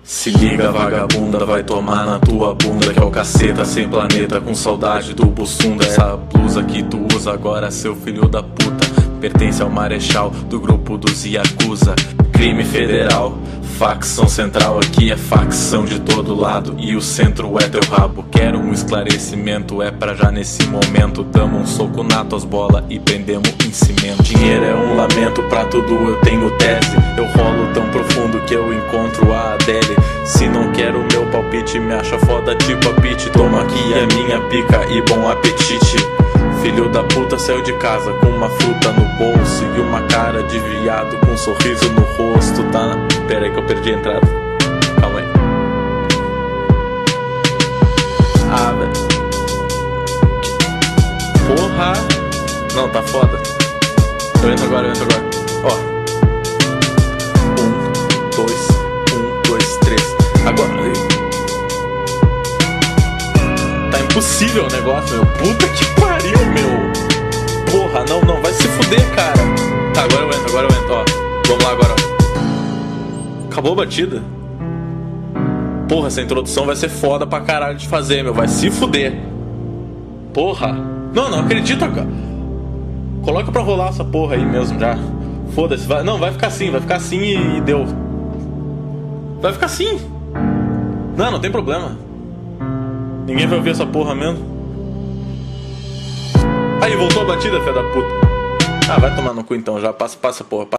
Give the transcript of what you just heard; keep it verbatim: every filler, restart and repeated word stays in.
Se liga, vagabunda, vai tomar na tua bunda, que é o caceta sem planeta, com saudade do Bussunda. Essa blusa que tu usa agora, seu filho da puta, pertence ao marechal do grupo dos Yakuza. Crime federal, facção central, aqui é facção de todo lado e o centro é teu rabo. Quero um esclarecimento, é pra já nesse momento. Damo um soco na tuas bolas e prendemos em cimento. Dinheiro é um lamento, pra tudo eu tenho tese. Eu rolo tão profundo que eu encontro a Adele. Se não quero meu palpite, me acha foda tipo a Pitty. Toma aqui a minha pica e bom apetite. Filho da puta saiu de casa com uma fruta no bolso e uma cara de viado com um sorriso no rosto. Tá na... Pera aí que eu perdi a entrada. Calma aí. Ah, velho. Porra. Não, tá foda. Eu entro agora, eu entro agora. Ó. Um, dois, um, dois, três. Agora. Tá impossível o negócio, meu. Puta que pariu, meu. Porra, não, não, vai se fuder, cara. Tá, agora eu entro, agora eu entro, ó. Vamos lá agora, ó. Acabou a batida. Porra, essa introdução vai ser foda pra caralho de fazer, meu. Vai se fuder. Porra. Não, não acredito, cara. Coloca pra rolar essa porra aí mesmo já. Foda-se, vai... Não, vai ficar assim, vai ficar assim e... e deu. Vai ficar assim. Não, não tem problema. Ninguém vai ouvir essa porra mesmo. Aí, voltou a batida, filha da puta. Ah, vai tomar no cu então, já passa, passa porra.